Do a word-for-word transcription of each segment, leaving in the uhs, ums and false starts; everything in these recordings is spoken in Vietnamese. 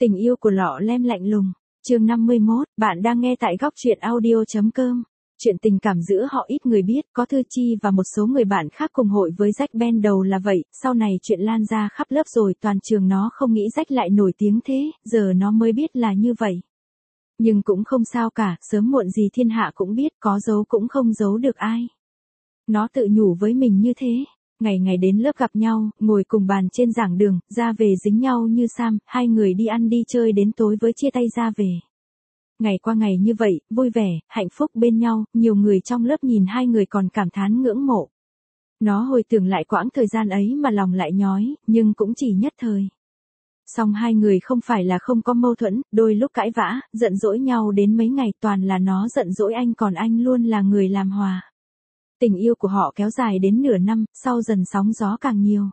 Tình yêu của lọ lem lạnh lùng. Chương năm mươi mốt, bạn đang nghe tại góc truyện audio chấm com. Chuyện tình cảm giữa họ ít người biết, có Thư Chi và một số người bạn khác cùng hội với Jack Ben đầu là vậy, sau này chuyện lan ra khắp lớp rồi toàn trường nó không nghĩ Jack lại nổi tiếng thế, giờ nó mới biết là như vậy. Nhưng cũng không sao cả, sớm muộn gì thiên hạ cũng biết, có giấu cũng không giấu được ai. Nó tự nhủ với mình như thế. Ngày ngày đến lớp gặp nhau, ngồi cùng bàn trên giảng đường, ra về dính nhau như Sam, hai người đi ăn đi chơi đến tối với chia tay ra về. Ngày qua ngày như vậy, vui vẻ, hạnh phúc bên nhau, nhiều người trong lớp nhìn hai người còn cảm thán ngưỡng mộ. Nó hồi tưởng lại quãng thời gian ấy mà lòng lại nhói, nhưng cũng chỉ nhất thời. Song hai người không phải là không có mâu thuẫn, đôi lúc cãi vã, giận dỗi nhau đến mấy ngày toàn là nó giận dỗi anh còn anh luôn là người làm hòa. Tình yêu của họ kéo dài đến nửa năm, sau dần sóng gió càng nhiều.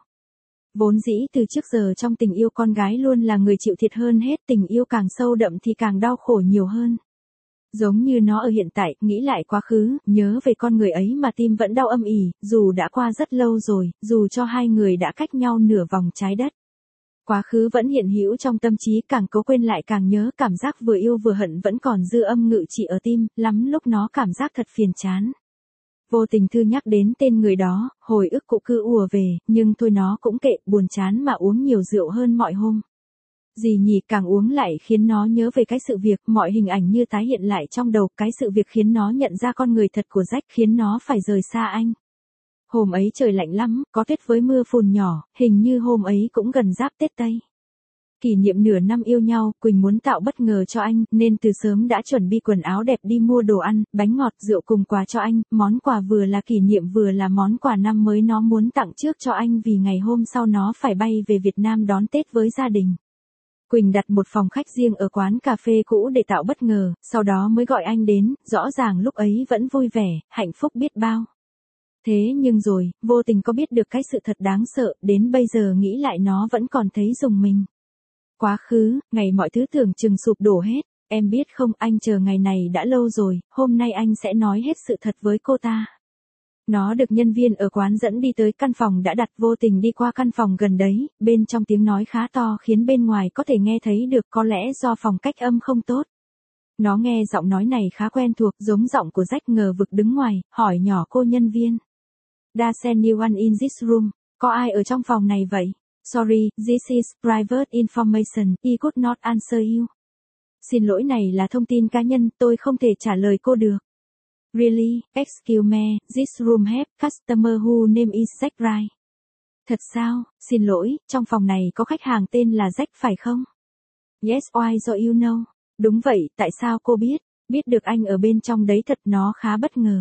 Vốn dĩ từ trước giờ trong tình yêu con gái luôn là người chịu thiệt hơn hết, tình yêu càng sâu đậm thì càng đau khổ nhiều hơn. Giống như nó ở hiện tại, nghĩ lại quá khứ, nhớ về con người ấy mà tim vẫn đau âm ỉ, dù đã qua rất lâu rồi, dù cho hai người đã cách nhau nửa vòng trái đất. Quá khứ vẫn hiện hữu trong tâm trí, càng cố quên lại càng nhớ, cảm giác vừa yêu vừa hận vẫn còn dư âm ngự trị ở tim, lắm lúc nó cảm giác thật phiền chán. Vô tình Thư nhắc đến tên người đó, hồi ức cụ cứ ùa về, nhưng thôi nó cũng kệ, buồn chán mà uống nhiều rượu hơn mọi hôm. Gì nhỉ, càng uống lại khiến nó nhớ về cái sự việc, mọi hình ảnh như tái hiện lại trong đầu, cái sự việc khiến nó nhận ra con người thật của Jack, khiến nó phải rời xa anh. Hôm ấy trời lạnh lắm, có tuyết với mưa phùn nhỏ, hình như hôm ấy cũng gần giáp Tết Tây. Kỷ niệm nửa năm yêu nhau, Quỳnh muốn tạo bất ngờ cho anh, nên từ sớm đã chuẩn bị quần áo đẹp đi mua đồ ăn, bánh ngọt, rượu cùng quà cho anh, món quà vừa là kỷ niệm vừa là món quà năm mới nó muốn tặng trước cho anh vì ngày hôm sau nó phải bay về Việt Nam đón Tết với gia đình. Quỳnh đặt một phòng khách riêng ở quán cà phê cũ để tạo bất ngờ, sau đó mới gọi anh đến, rõ ràng lúc ấy vẫn vui vẻ, hạnh phúc biết bao. Thế nhưng rồi, vô tình có biết được cái sự thật đáng sợ, đến bây giờ nghĩ lại nó vẫn còn thấy rùng mình. Quá khứ, ngày mọi thứ tưởng chừng sụp đổ hết, em biết không, anh chờ ngày này đã lâu rồi, hôm nay anh sẽ nói hết sự thật với cô ta. Nó được nhân viên ở quán dẫn đi tới căn phòng đã đặt, vô tình đi qua căn phòng gần đấy, bên trong tiếng nói khá to khiến bên ngoài có thể nghe thấy được, có lẽ do phòng cách âm không tốt. Nó nghe giọng nói này khá quen thuộc, giống giọng của Jack, ngờ vực đứng ngoài, hỏi nhỏ cô nhân viên. Does anyone in this room? Có ai ở trong phòng này vậy? Sorry, this is private information, I could not answer you. Xin lỗi, này là thông tin cá nhân, tôi không thể trả lời cô được. Really, excuse me, this room have customer who name is Jack right? Thật sao, xin lỗi, trong phòng này có khách hàng tên là Jack phải không? Yes, why do you know? Đúng vậy, tại sao cô biết? Biết được anh ở bên trong đấy thật, nó khá bất ngờ.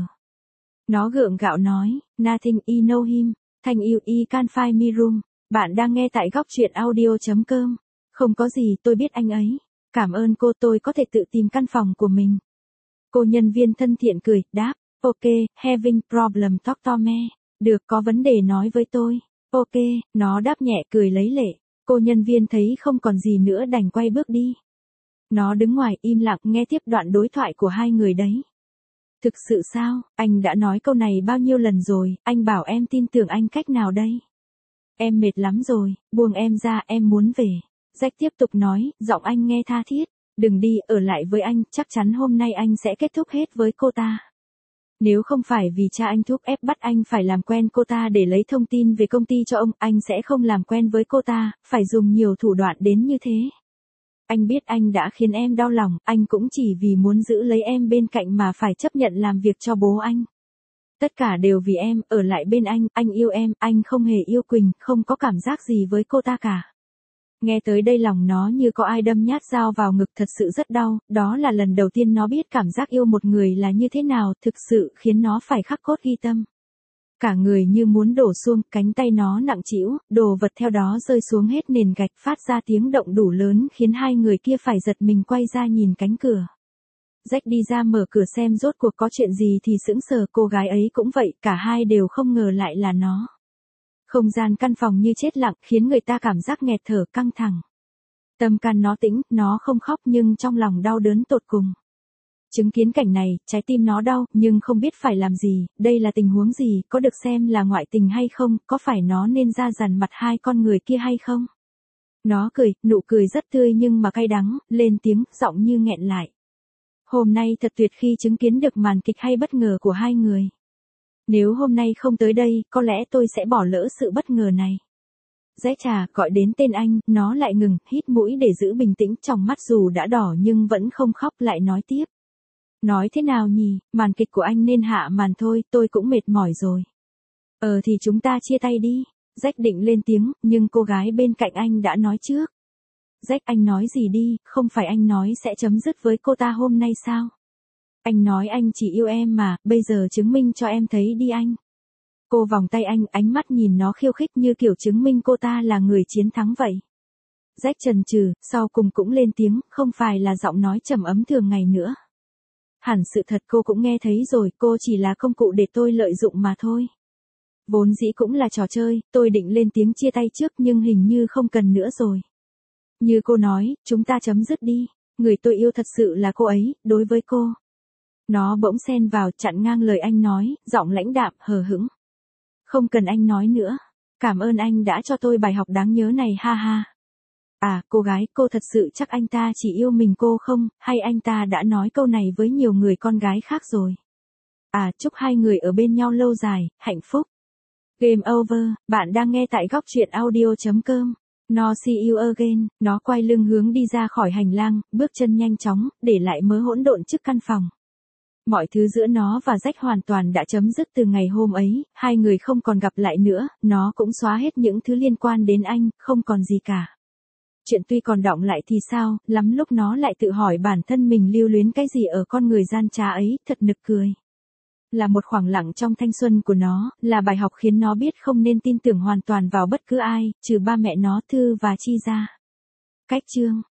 Nó gượng gạo nói, nothing, I know him, thank you, I can find me room. Bạn đang nghe tại góc truyện audio chấm com. Không có gì, tôi biết anh ấy. Cảm ơn cô, tôi có thể tự tìm căn phòng của mình. Cô nhân viên thân thiện cười, đáp, ok, having problem talk to me. Được, có vấn đề nói với tôi. Ok, nó đáp nhẹ cười lấy lệ. Cô nhân viên thấy không còn gì nữa đành quay bước đi. Nó đứng ngoài im lặng nghe tiếp đoạn đối thoại của hai người đấy. Thực sự sao, anh đã nói câu này bao nhiêu lần rồi, anh bảo em tin tưởng anh cách nào đây? Em mệt lắm rồi, buông em ra, em muốn về. Jack tiếp tục nói, giọng anh nghe tha thiết. Đừng đi, ở lại với anh, chắc chắn hôm nay anh sẽ kết thúc hết với cô ta. Nếu không phải vì cha anh thúc ép bắt anh phải làm quen cô ta để lấy thông tin về công ty cho ông, anh sẽ không làm quen với cô ta, phải dùng nhiều thủ đoạn đến như thế. Anh biết anh đã khiến em đau lòng, anh cũng chỉ vì muốn giữ lấy em bên cạnh mà phải chấp nhận làm việc cho bố anh. Tất cả đều vì em, ở lại bên anh, anh yêu em, anh không hề yêu Quỳnh, không có cảm giác gì với cô ta cả. Nghe tới đây lòng nó như có ai đâm nhát dao vào ngực, thật sự rất đau, đó là lần đầu tiên nó biết cảm giác yêu một người là như thế nào, thực sự khiến nó phải khắc cốt ghi tâm. Cả người như muốn đổ xuông, cánh tay nó nặng trĩu, đồ vật theo đó rơi xuống hết nền gạch, phát ra tiếng động đủ lớn khiến hai người kia phải giật mình quay ra nhìn cánh cửa. Jack đi ra mở cửa xem rốt cuộc có chuyện gì thì sững sờ, cô gái ấy cũng vậy, cả hai đều không ngờ lại là nó. Không gian căn phòng như chết lặng, khiến người ta cảm giác nghẹt thở, căng thẳng. Tâm can nó tĩnh, nó không khóc nhưng trong lòng đau đớn tột cùng. Chứng kiến cảnh này, trái tim nó đau, nhưng không biết phải làm gì, đây là tình huống gì, có được xem là ngoại tình hay không, có phải nó nên ra dằn mặt hai con người kia hay không? Nó cười, nụ cười rất tươi nhưng mà cay đắng, lên tiếng, giọng như nghẹn lại. Hôm nay thật tuyệt khi chứng kiến được màn kịch hay bất ngờ của hai người. Nếu hôm nay không tới đây, có lẽ tôi sẽ bỏ lỡ sự bất ngờ này. Rẽ trà, gọi đến tên anh, nó lại ngừng, hít mũi để giữ bình tĩnh, trong mắt dù đã đỏ nhưng vẫn không khóc, lại nói tiếp. Nói thế nào nhỉ, màn kịch của anh nên hạ màn thôi, tôi cũng mệt mỏi rồi. Ờ thì chúng ta chia tay đi. Jack định lên tiếng, nhưng cô gái bên cạnh anh đã nói trước. Jack, anh nói gì đi, không phải anh nói sẽ chấm dứt với cô ta hôm nay sao? Anh nói anh chỉ yêu em mà, bây giờ chứng minh cho em thấy đi anh. Cô vòng tay anh, ánh mắt nhìn nó khiêu khích như kiểu chứng minh cô ta là người chiến thắng vậy. Jack chần chừ, sau cùng cũng lên tiếng, không phải là giọng nói trầm ấm thường ngày nữa. Hẳn sự thật cô cũng nghe thấy rồi, cô chỉ là công cụ để tôi lợi dụng mà thôi. Vốn dĩ cũng là trò chơi, tôi định lên tiếng chia tay trước nhưng hình như không cần nữa rồi. Như cô nói, chúng ta chấm dứt đi, người tôi yêu thật sự là cô ấy, đối với cô. Nó bỗng xen vào, chặn ngang lời anh nói, giọng lãnh đạm, hờ hững. Không cần anh nói nữa, cảm ơn anh đã cho tôi bài học đáng nhớ này, ha ha. À, cô gái, cô thật sự chắc anh ta chỉ yêu mình cô không, hay anh ta đã nói câu này với nhiều người con gái khác rồi. À, chúc hai người ở bên nhau lâu dài, hạnh phúc. Game over, bạn đang nghe tại góc truyện audio chấm com. No see you again, nó quay lưng hướng đi ra khỏi hành lang, bước chân nhanh chóng, để lại mớ hỗn độn trước căn phòng. Mọi thứ giữa nó và Jack hoàn toàn đã chấm dứt từ ngày hôm ấy, hai người không còn gặp lại nữa, nó cũng xóa hết những thứ liên quan đến anh, không còn gì cả. Chuyện tuy còn đọng lại thì sao, lắm lúc nó lại tự hỏi bản thân mình lưu luyến cái gì ở con người gian trá ấy, thật nực cười. Là một khoảng lặng trong thanh xuân của nó, là bài học khiến nó biết không nên tin tưởng hoàn toàn vào bất cứ ai, trừ ba mẹ nó Thư và Chi ra. Cách chương